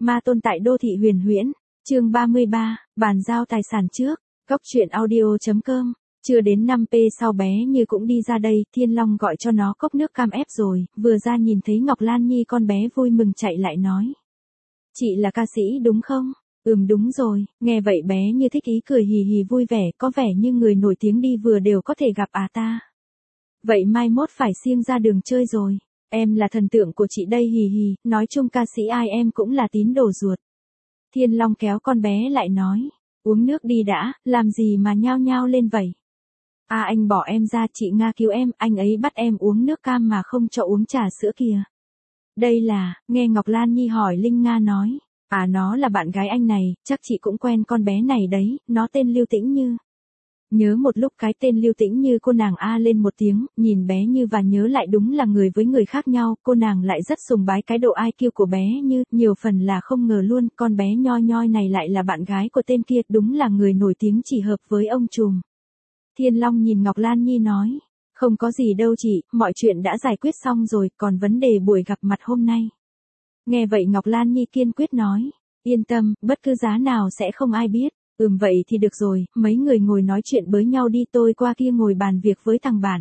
Ma tôn tại đô thị huyền huyễn. Chương 33, bàn giao tài sản trước. Góc truyện audio.com. Chưa đến 5p sau bé Như cũng đi ra đây, Thiên Long gọi cho nó cốc nước cam ép rồi, vừa ra nhìn thấy Ngọc Lan Nhi con bé vui mừng chạy lại nói. Chị là ca sĩ đúng không? Đúng rồi, nghe vậy bé Như thích ý cười hì hì vui vẻ, có vẻ như người nổi tiếng đi vừa đều có thể gặp à ta. Vậy mai mốt phải siêng ra đường chơi rồi, em là thần tượng của chị đây hì hì, nói chung ca sĩ ai em cũng là tín đồ ruột. Thiên Long kéo con bé lại nói, uống nước đi đã, làm gì mà nhao nhao lên vậy? À anh bỏ em ra, chị Nga cứu em, anh ấy bắt em uống nước cam mà không cho uống trà sữa kìa. Đây là, nghe Ngọc Lan Nhi hỏi Linh Nga nói, à nó là bạn gái anh này, chắc chị cũng quen con bé này đấy, nó tên Lưu Tĩnh Như. Nhớ một lúc cái tên Lưu Tĩnh Như cô nàng a lên một tiếng, nhìn bé Như và nhớ lại đúng là người với người khác nhau, cô nàng lại rất sùng bái cái độ IQ của bé Như, nhiều phần là không ngờ luôn, con bé nhoi nhoi này lại là bạn gái của tên kia, đúng là người nổi tiếng chỉ hợp với ông trùm. Thiên Long nhìn Ngọc Lan Nhi nói, không có gì đâu chị, mọi chuyện đã giải quyết xong rồi, còn vấn đề buổi gặp mặt hôm nay. Nghe vậy Ngọc Lan Nhi kiên quyết nói, yên tâm, bất cứ giá nào sẽ không ai biết. Vậy thì được rồi, mấy người ngồi nói chuyện với nhau đi, tôi qua kia ngồi bàn việc với thằng bạn.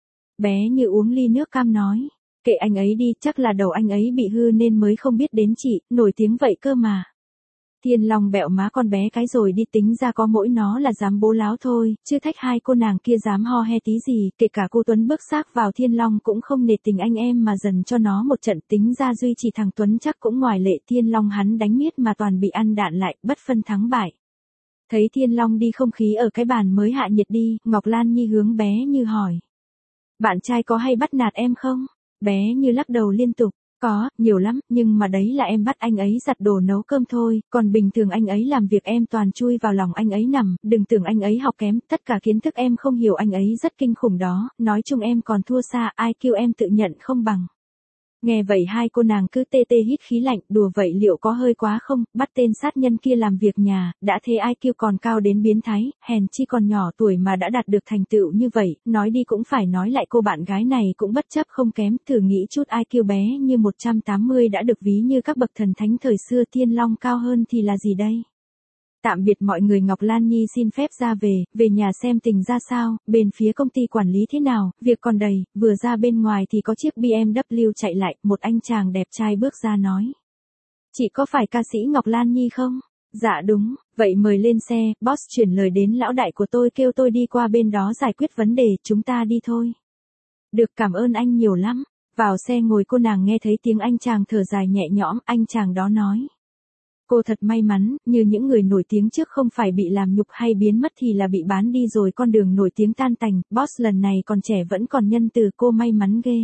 Bé Như uống ly nước cam nói, kệ anh ấy đi, chắc là đầu anh ấy bị hư nên mới không biết đến chị, nổi tiếng vậy cơ mà. Thiên Long bẹo má con bé cái rồi đi, tính ra có mỗi nó là dám bố láo thôi, chứ thách hai cô nàng kia dám ho he tí gì, kể cả cô Tuấn bước xác vào Thiên Long cũng không nể tình anh em mà dần cho nó một trận, tính ra duy trì thằng Tuấn chắc cũng ngoài lệ. Thiên Long hắn đánh miết mà toàn bị ăn đạn lại, bất phân thắng bại. Thấy Thiên Long đi, không khí ở cái bàn mới hạ nhiệt đi, Ngọc Lan Nhi hướng bé Như hỏi. Bạn trai có hay bắt nạt em không? Bé Như lắc đầu liên tục. Có, nhiều lắm, nhưng mà đấy là em bắt anh ấy giặt đồ nấu cơm thôi, còn bình thường anh ấy làm việc em toàn chui vào lòng anh ấy nằm, đừng tưởng anh ấy học kém, tất cả kiến thức em không hiểu anh ấy rất kinh khủng đó, nói chung em còn thua xa, IQ em tự nhận không bằng. Nghe vậy hai cô nàng cứ tê tê hít khí lạnh, đùa vậy liệu có hơi quá không, bắt tên sát nhân kia làm việc nhà, đã thế IQ còn cao đến biến thái, hèn chi còn nhỏ tuổi mà đã đạt được thành tựu như vậy, nói đi cũng phải nói lại cô bạn gái này cũng bất chấp không kém, thử nghĩ chút IQ bé Như 180 đã được ví như các bậc thần thánh thời xưa, Thiên Long cao hơn thì là gì đây? Tạm biệt mọi người, Ngọc Lan Nhi xin phép ra về nhà xem tình ra sao, bên phía công ty quản lý thế nào, việc còn đầy, vừa ra bên ngoài thì có chiếc BMW chạy lại, một anh chàng đẹp trai bước ra nói. Chị có phải ca sĩ Ngọc Lan Nhi không? Dạ đúng, vậy mời lên xe, boss chuyển lời đến lão đại của tôi kêu tôi đi qua bên đó giải quyết vấn đề, chúng ta đi thôi. Được, cảm ơn anh nhiều lắm. Vào xe ngồi, cô nàng nghe thấy tiếng anh chàng thở dài nhẹ nhõm, anh chàng đó nói. Cô thật may mắn, như những người nổi tiếng trước không phải bị làm nhục hay biến mất thì là bị bán đi rồi, con đường nổi tiếng tan tành, boss lần này còn trẻ vẫn còn nhân từ, cô may mắn ghê.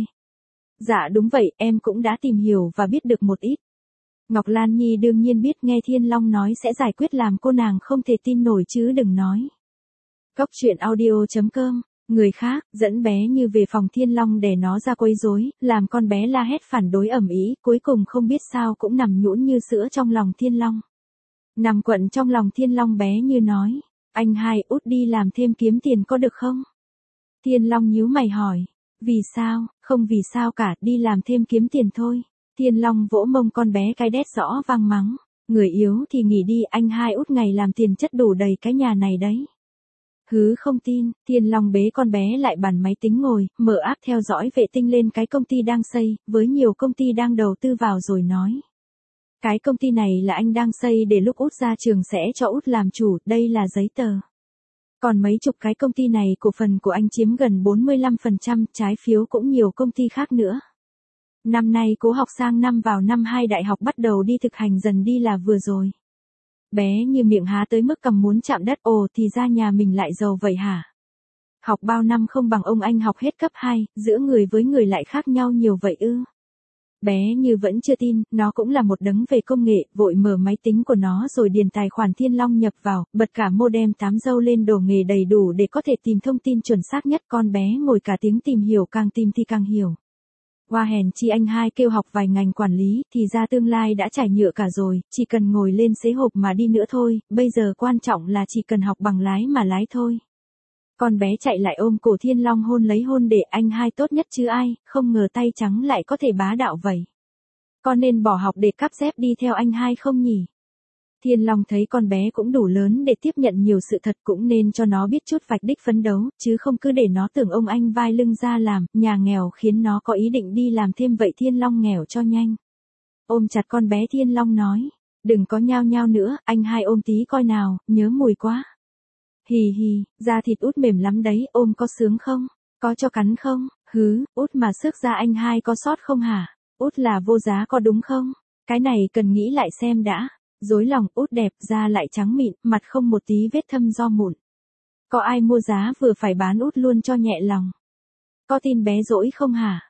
Dạ đúng vậy, em cũng đã tìm hiểu và biết được một ít. Ngọc Lan Nhi đương nhiên biết, nghe Thiên Long nói sẽ giải quyết làm cô nàng không thể tin nổi chứ đừng nói. Góc truyện audio.com. Người khác, dẫn bé Như về phòng Thiên Long để nó ra quấy rối, làm con bé la hét phản đối ầm ĩ, cuối cùng không biết sao cũng nằm nhũn như sữa trong lòng Thiên Long. Nằm quận trong lòng Thiên Long, bé Như nói, anh hai út đi làm thêm kiếm tiền có được không? Thiên Long nhíu mày hỏi, vì sao? Không vì sao cả, đi làm thêm kiếm tiền thôi. Thiên Long vỗ mông con bé cái đét rõ vang mắng, người yếu thì nghỉ đi, anh hai út ngày làm tiền chất đủ đầy cái nhà này đấy. Hứ không tin, Thiên Long bế con bé lại bàn máy tính ngồi, mở app theo dõi vệ tinh lên cái công ty đang xây, với nhiều công ty đang đầu tư vào rồi nói. Cái công ty này là anh đang xây để lúc út ra trường sẽ cho út làm chủ, đây là giấy tờ. Còn mấy chục cái công ty này cổ phần của anh chiếm gần 45%, trái phiếu cũng nhiều công ty khác nữa. Năm nay cố học sang năm vào năm 2 đại học bắt đầu đi thực hành dần đi là vừa rồi. Bé Như miệng há tới mức cầm muốn chạm đất, ồ thì ra nhà mình lại giàu vậy hả? Học bao năm không bằng ông anh học hết cấp 2, giữa người với người lại khác nhau nhiều vậy ư? Bé Như vẫn chưa tin, nó cũng là một đấng về công nghệ, vội mở máy tính của nó rồi điền tài khoản Thiên Long nhập vào, bật cả modem 8 dâu lên, đồ nghề đầy đủ để có thể tìm thông tin chuẩn xác nhất, con bé ngồi cả tiếng tìm hiểu, càng tìm thì càng hiểu. Hoa hèn chi anh hai kêu học vài ngành quản lý, thì ra tương lai đã trải nhựa cả rồi, chỉ cần ngồi lên xế hộp mà đi nữa thôi, bây giờ quan trọng là chỉ cần học bằng lái mà lái thôi. Con bé chạy lại ôm cổ Thiên Long hôn lấy hôn để, anh hai tốt nhất chứ ai, không ngờ tay trắng lại có thể bá đạo vậy. Con nên bỏ học để cắp dép đi theo anh hai không nhỉ? Thiên Long thấy con bé cũng đủ lớn để tiếp nhận nhiều sự thật, cũng nên cho nó biết chút vạch đích phấn đấu, chứ không cứ để nó tưởng ông anh vai lưng ra làm, nhà nghèo khiến nó có ý định đi làm thêm vậy. Thiên Long nghèo cho nhanh. Ôm chặt con bé Thiên Long nói, đừng có nhao nhao nữa, anh hai ôm tí coi nào, nhớ mùi quá. Hì hì, da thịt út mềm lắm đấy, ôm có sướng không? Có cho cắn không? Hứ, út mà xước da anh hai có sót không hả? Út là vô giá có đúng không? Cái này cần nghĩ lại xem đã. Dối lòng, út đẹp, da lại trắng mịn, mặt không một tí vết thâm do mụn. Có ai mua giá vừa phải bán út luôn cho nhẹ lòng. Có tin bé dỗi không hả?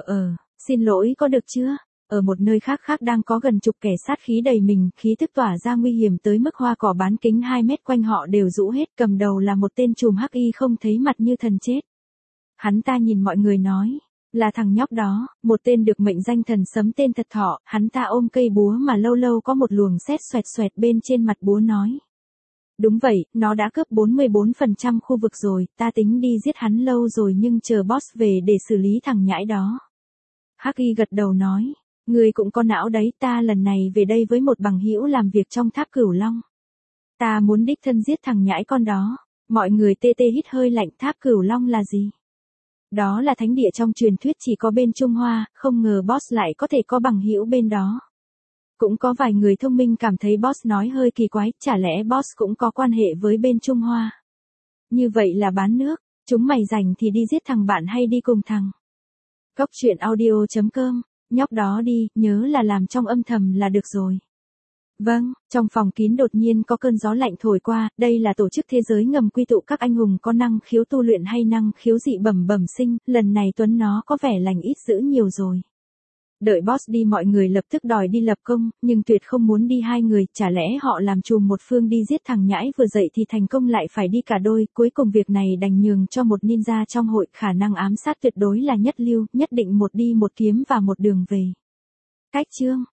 Xin lỗi có được chưa? Ở một nơi khác đang có gần chục kẻ sát khí đầy mình, khí tức tỏa ra nguy hiểm tới mức hoa cỏ bán kính 2 mét quanh họ đều rũ hết, cầm đầu là một tên trùm hắc y không thấy mặt như thần chết. Hắn ta nhìn mọi người nói, là thằng nhóc đó, một tên được mệnh danh thần sấm tên thật thọ. Hắn ta ôm cây búa mà lâu lâu có một luồng sét xoẹt xoẹt bên trên mặt búa nói. Đúng vậy, nó đã cướp 44% khu vực rồi, ta tính đi giết hắn lâu rồi nhưng chờ boss về để xử lý thằng nhãi đó. Hắc y gật đầu nói, ngươi cũng có não đấy, ta lần này về đây với một bằng hữu làm việc trong tháp Cửu Long. Ta muốn đích thân giết thằng nhãi con đó. Mọi người tê tê hít hơi lạnh. Tháp Cửu Long là gì? Đó là thánh địa trong truyền thuyết chỉ có bên Trung Hoa, không ngờ boss lại có thể có bằng hữu bên đó. Cũng có vài người thông minh cảm thấy boss nói hơi kỳ quái, chả lẽ boss cũng có quan hệ với bên Trung Hoa? Như vậy là bán nước, chúng mày rảnh thì đi giết thằng bạn hay đi cùng thằng? Góc truyện audio.com, nhóc đó đi, nhớ là làm trong âm thầm là được rồi. Vâng, trong phòng kín đột nhiên có cơn gió lạnh thổi qua, đây là tổ chức thế giới ngầm quy tụ các anh hùng có năng khiếu tu luyện hay năng khiếu dị bẩm sinh, lần này Tuấn nó có vẻ lành ít dữ nhiều rồi. Đợi boss đi mọi người lập tức đòi đi lập công, nhưng tuyệt không muốn đi hai người, chả lẽ họ làm chùm một phương đi giết thằng nhãi vừa dậy thì thành công lại phải đi cả đôi, cuối cùng việc này đành nhường cho một ninja trong hội, khả năng ám sát tuyệt đối là nhất lưu, nhất định một đi một kiếm và một đường về. Cách chương